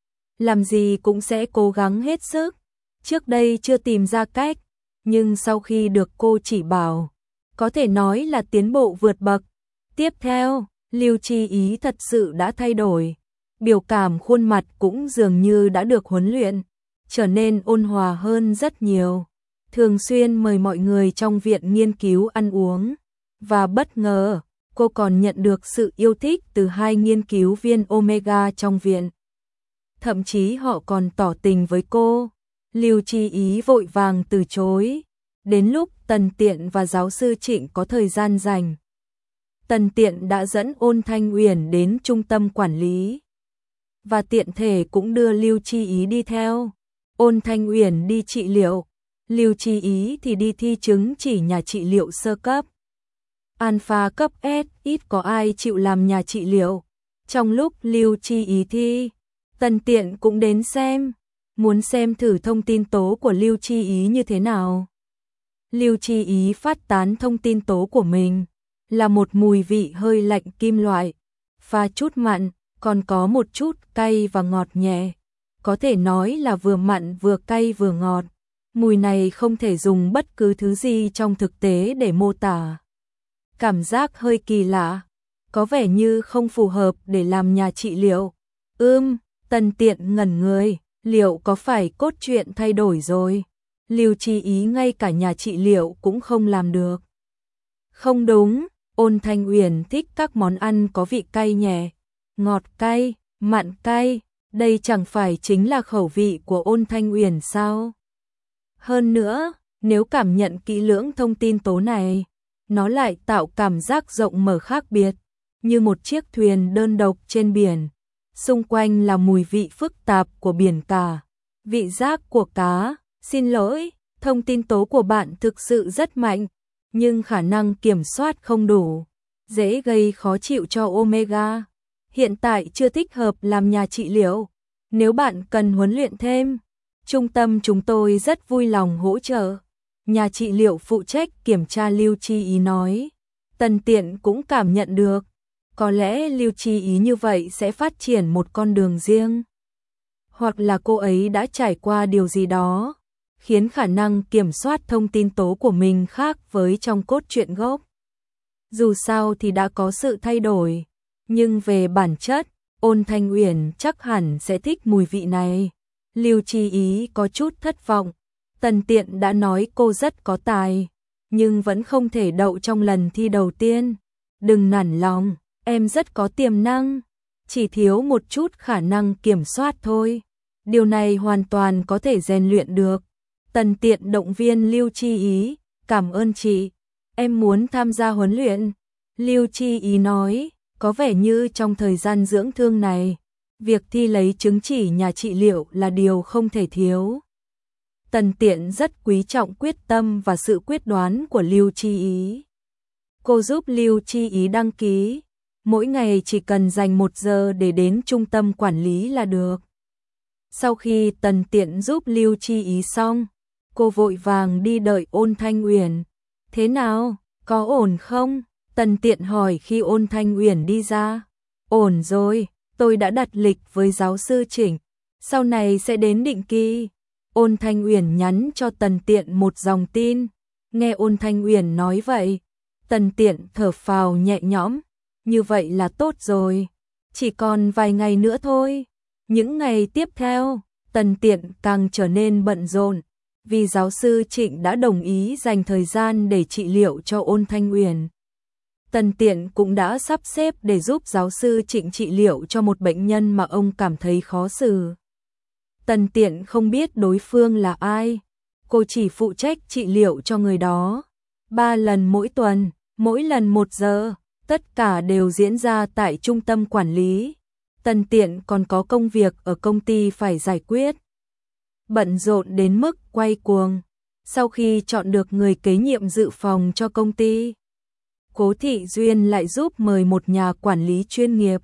Làm gì cũng sẽ cố gắng hết sức. Trước đây chưa tìm ra cách, nhưng sau khi được cô chỉ bảo, có thể nói là tiến bộ vượt bậc. Tiếp theo, Lưu Chi Ý thật sự đã thay đổi. Biểu cảm khuôn mặt cũng dường như đã được huấn luyện, trở nên ôn hòa hơn rất nhiều. Thường xuyên mời mọi người trong viện nghiên cứu ăn uống. Và bất ngờ, cô còn nhận được sự yêu thích từ 2 nghiên cứu viên Omega trong viện. Thậm chí họ còn tỏ tình với cô. Lưu Chi Ý vội vàng từ chối. Đến lúc Tần Tiện và giáo sư Trịnh có thời gian rảnh, Tần Tiện đã dẫn Ôn Thanh Uyển đến trung tâm quản lý. Và tiện thể cũng đưa Lưu Chi Ý đi theo. Ôn Thanh Uyển đi trị liệu, Lưu Chi Ý thì đi thi chứng chỉ nhà trị liệu sơ cấp. Alpha cấp S ít có ai chịu làm nhà trị liệu. Trong lúc Lưu Chi Ý thi, Tần Tiện cũng đến xem, muốn xem thử thông tin tố của Lưu Chi Ý như thế nào. Lưu Chi Ý phát tán thông tin tố của mình là một mùi vị hơi lạnh kim loại, pha chút mặn, còn có một chút cay và ngọt nhẹ. Có thể nói là vừa mặn vừa cay vừa ngọt. Mùi này không thể dùng bất cứ thứ gì trong thực tế để mô tả. Cảm giác hơi kỳ lạ, có vẻ như không phù hợp để làm nhà trị liệu. Tần Tiện ngẩn người, liệu có phải cốt truyện thay đổi rồi? Lưu Chi Ý ngay cả nhà trị liệu cũng không làm được. Không đúng, Ôn Thanh Uyển thích các món ăn có vị cay nhẹ, ngọt cay, mặn cay, đây chẳng phải chính là khẩu vị của Ôn Thanh Uyển sao? Hơn nữa, nếu cảm nhận kỹ lưỡng thông tin tố này, nó lại tạo cảm giác rộng mở khác biệt, như một chiếc thuyền đơn độc trên biển. Xung quanh là mùi vị phức tạp của biển cả, vị giác của cá. Xin lỗi, thông tin tố của bạn thực sự rất mạnh, nhưng khả năng kiểm soát không đủ, dễ gây khó chịu cho Omega. Hiện tại chưa thích hợp làm nhà trị liệu. Nếu bạn cần huấn luyện thêm, trung tâm chúng tôi rất vui lòng hỗ trợ. Nhà trị liệu phụ trách kiểm tra Lưu Chi Ý nói. Tần Tiện cũng cảm nhận được, có lẽ Lưu Chi Ý như vậy sẽ phát triển một con đường riêng. Hoặc là cô ấy đã trải qua điều gì đó, khiến khả năng kiểm soát thông tin tố của mình khác với trong cốt truyện gốc. Dù sao thì đã có sự thay đổi, nhưng về bản chất, Ôn Thanh Uyển chắc hẳn sẽ thích mùi vị này. Lưu Chi Ý có chút thất vọng. Tần Tiện đã nói cô rất có tài, nhưng vẫn không thể đậu trong lần thi đầu tiên. Đừng nản lòng, em rất có tiềm năng, chỉ thiếu một chút khả năng kiểm soát thôi. Điều này hoàn toàn có thể rèn luyện được. Tần Tiện động viên Lưu Chi Ý, cảm ơn chị, em muốn tham gia huấn luyện. Lưu Chi Ý nói, có vẻ như trong thời gian dưỡng thương này, việc thi lấy chứng chỉ nhà trị liệu là điều không thể thiếu. Tần Tiện rất quý trọng quyết tâm và sự quyết đoán của Lưu Chi Ý. Cô giúp Lưu Chi Ý đăng ký, mỗi ngày chỉ cần dành 1 giờ để đến trung tâm quản lý là được. Sau khi Tần Tiện giúp Lưu Chi Ý xong, cô vội vàng đi đợi Ôn Thanh Uyển. Thế nào, có ổn không? Tần Tiện hỏi khi Ôn Thanh Uyển đi ra. Ổn rồi, tôi đã đặt lịch với giáo sư Trịnh, sau này sẽ đến định kỳ. Ôn Thanh Uyển nhắn cho Tần Tiện một dòng tin. Nghe Ôn Thanh Uyển nói vậy, Tần Tiện thở phào nhẹ nhõm. Như vậy là tốt rồi, chỉ còn vài ngày nữa thôi. Những ngày tiếp theo, Tần Tiện càng trở nên bận rộn, vì giáo sư Trịnh đã đồng ý dành thời gian để trị liệu cho Ôn Thanh Uyển. Tần Tiện cũng đã sắp xếp để giúp giáo sư Trịnh trị liệu cho một bệnh nhân mà ông cảm thấy khó xử. Tần Tiện không biết đối phương là ai, cô chỉ phụ trách trị liệu cho người đó. 3 lần mỗi tuần, mỗi lần 1 giờ, tất cả đều diễn ra tại trung tâm quản lý. Tần Tiện còn có công việc ở công ty phải giải quyết. Bận rộn đến mức quay cuồng. Sau khi chọn được người kế nhiệm dự phòng cho công ty, Cố Thị Duyên lại giúp mời một nhà quản lý chuyên nghiệp.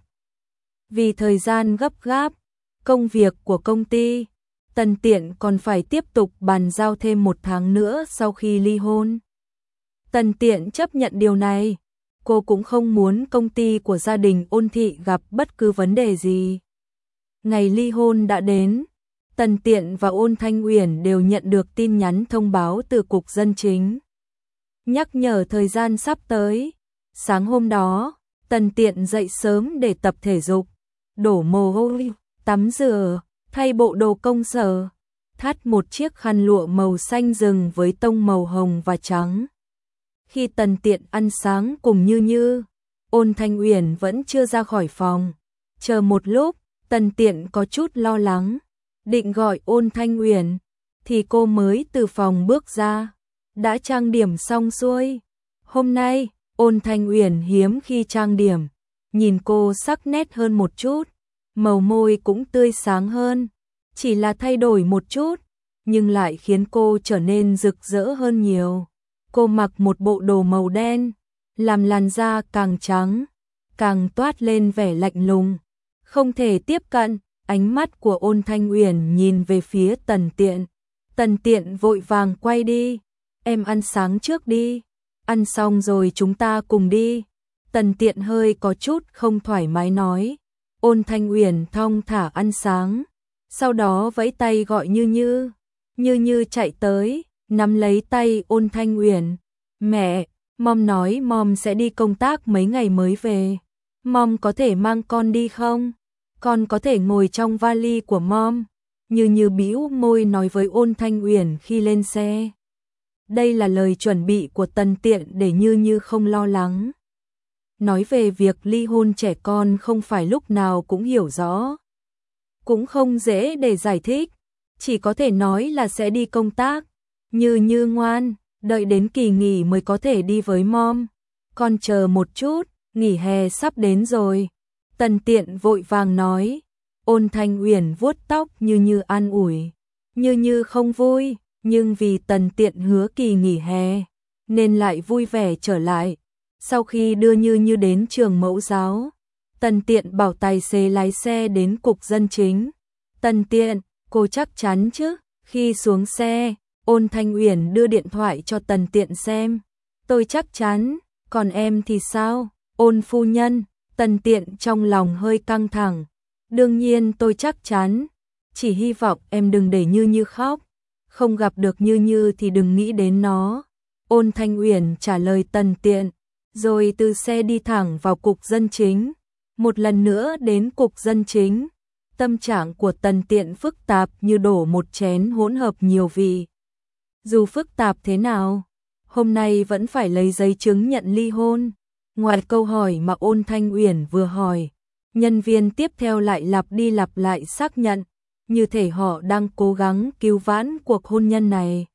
Vì thời gian gấp gáp, công việc của công ty, Tần Tiện còn phải tiếp tục bàn giao thêm 1 tháng nữa sau khi ly hôn. Tần Tiện chấp nhận điều này, cô cũng không muốn công ty của gia đình Ôn Thị gặp bất cứ vấn đề gì. Ngày ly hôn đã đến, Tần Tiện và Ôn Thanh Uyển đều nhận được tin nhắn thông báo từ Cục Dân Chính, nhắc nhở thời gian sắp tới. Sáng hôm đó, Tần Tiện dậy sớm để tập thể dục, đổ mồ hôi, tắm rửa, thay bộ đồ công sở, thắt một chiếc khăn lụa màu xanh rừng với tông màu hồng và trắng. Khi Tần Tiện ăn sáng cùng Như Như, Ôn Thanh Uyển vẫn chưa ra khỏi phòng. Chờ một lúc, Tần Tiện có chút lo lắng, định gọi Ôn Thanh Uyển, thì cô mới từ phòng bước ra, đã trang điểm xong xuôi. Hôm nay, Ôn Thanh Uyển hiếm khi trang điểm, nhìn cô sắc nét hơn một chút, màu môi cũng tươi sáng hơn, chỉ là thay đổi một chút, nhưng lại khiến cô trở nên rực rỡ hơn nhiều. Cô mặc một bộ đồ màu đen, làm làn da càng trắng, càng toát lên vẻ lạnh lùng, không thể tiếp cận. Ánh mắt của Ôn Thanh Uyển nhìn về phía Tần Tiện. Tần Tiện vội vàng quay đi. Em ăn sáng trước đi, ăn xong rồi chúng ta cùng đi. Tần Tiện hơi có chút không thoải mái nói. Ôn Thanh Uyển thong thả ăn sáng, sau đó vẫy tay gọi Như Như. Như Như chạy tới, nắm lấy tay Ôn Thanh Uyển. Mẹ, Mom nói Mom sẽ đi công tác mấy ngày mới về. Mom có thể mang con đi không? Con có thể ngồi trong vali của Mom. Như Như bĩu môi nói với Ôn Thanh Uyển khi lên xe. Đây là lời chuẩn bị của Tần Tiện để Như Như không lo lắng. Nói về việc ly hôn trẻ con không phải lúc nào cũng hiểu rõ. Cũng không dễ để giải thích, chỉ có thể nói là sẽ đi công tác. Như Như ngoan, đợi đến kỳ nghỉ mới có thể đi với Mom. Con chờ một chút, nghỉ hè sắp đến rồi. Tần Tiện vội vàng nói. Ôn Thanh Uyển vuốt tóc Như Như an ủi. Như Như không vui, nhưng vì Tần Tiện hứa kỳ nghỉ hè, nên lại vui vẻ trở lại. Sau khi đưa Như Như đến trường mẫu giáo, Tần Tiện bảo tài xế lái xe đến cục dân chính. Tần Tiện, cô chắc chắn chứ? Khi xuống xe, Ôn Thanh Uyển đưa điện thoại cho Tần Tiện xem. Tôi chắc chắn, còn em thì sao? Ôn phu nhân, Tần Tiện trong lòng hơi căng thẳng. Đương nhiên tôi chắc chắn, chỉ hy vọng em đừng để Như Như khóc. Không gặp được Như Như thì đừng nghĩ đến nó. Ôn Thanh Uyển trả lời Tần Tiện, rồi từ xe đi thẳng vào cục dân chính. Một lần nữa đến cục dân chính, tâm trạng của Tần Tiện phức tạp như đổ một chén hỗn hợp nhiều vị. Dù phức tạp thế nào, hôm nay vẫn phải lấy giấy chứng nhận ly hôn. Ngoài câu hỏi mà Ôn Thanh Uyển vừa hỏi, nhân viên tiếp theo lại lặp đi lặp lại xác nhận, như thể họ đang cố gắng cứu vãn cuộc hôn nhân này.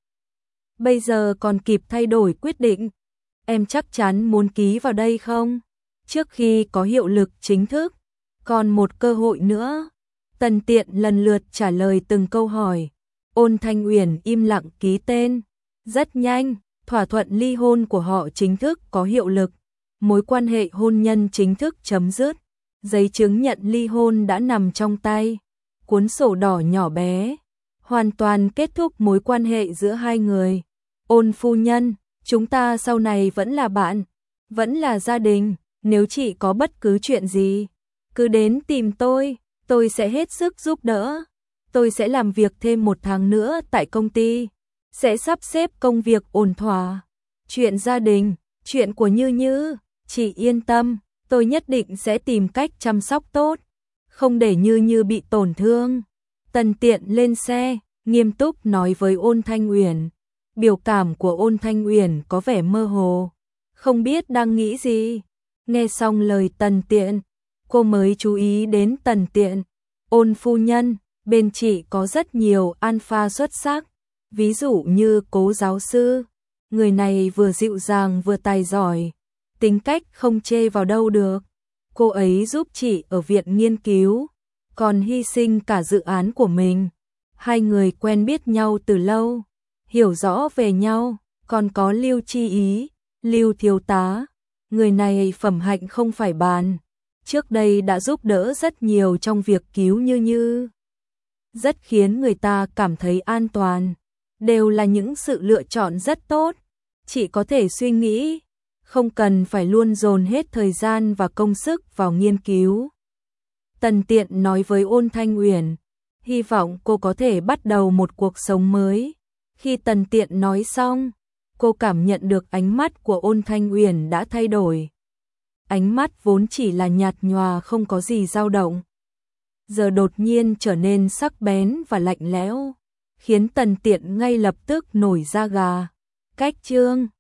Bây giờ còn kịp thay đổi quyết định. Em chắc chắn muốn ký vào đây không? Trước khi có hiệu lực chính thức, còn một cơ hội nữa. Tần Tiện lần lượt trả lời từng câu hỏi. Ôn Thanh Uyển im lặng ký tên. Rất nhanh, thỏa thuận ly hôn của họ chính thức có hiệu lực. Mối quan hệ hôn nhân chính thức chấm dứt. Giấy chứng nhận ly hôn đã nằm trong tay. Cuốn sổ đỏ nhỏ bé, hoàn toàn kết thúc mối quan hệ giữa hai người. Ôn phu nhân, chúng ta sau này vẫn là bạn, vẫn là gia đình. Nếu chị có bất cứ chuyện gì, cứ đến tìm tôi sẽ hết sức giúp đỡ. Tôi sẽ làm việc thêm 1 tháng nữa tại công ty, sẽ sắp xếp công việc ổn thỏa. Chuyện gia đình, chuyện của Như Như, chị yên tâm, tôi nhất định sẽ tìm cách chăm sóc tốt, không để Như Như bị tổn thương. Tần Tiện lên xe, nghiêm túc nói với Ôn Thanh Uyển. Biểu cảm của Ôn Thanh Uyển có vẻ mơ hồ, không biết đang nghĩ gì. Nghe xong lời Tần Tiện, cô mới chú ý đến Tần Tiện. Ôn phu nhân, bên chị có rất nhiều alpha xuất sắc, ví dụ như Cố giáo sư. Người này vừa dịu dàng vừa tài giỏi, tính cách không chê vào đâu được. Cô ấy giúp chị ở viện nghiên cứu, còn hy sinh cả dự án của mình. Hai người quen biết nhau từ lâu, hiểu rõ về nhau. Còn có Lưu Chi Ý, Lưu thiếu tá, người này phẩm hạnh không phải bàn. Trước đây đã giúp đỡ rất nhiều trong việc cứu Như Như, rất khiến người ta cảm thấy an toàn. Đều là những sự lựa chọn rất tốt. Chị có thể suy nghĩ, không cần phải luôn dồn hết thời gian và công sức vào nghiên cứu. Tần Tiện nói với Ôn Thanh Uyển, hy vọng cô có thể bắt đầu một cuộc sống mới. Khi Tần Tiện nói xong, cô cảm nhận được ánh mắt của Ôn Thanh Uyển đã thay đổi. Ánh mắt vốn chỉ là nhạt nhòa không có gì dao động, giờ đột nhiên trở nên sắc bén và lạnh lẽo, khiến Tần Tiện ngay lập tức nổi da gà. Cách chương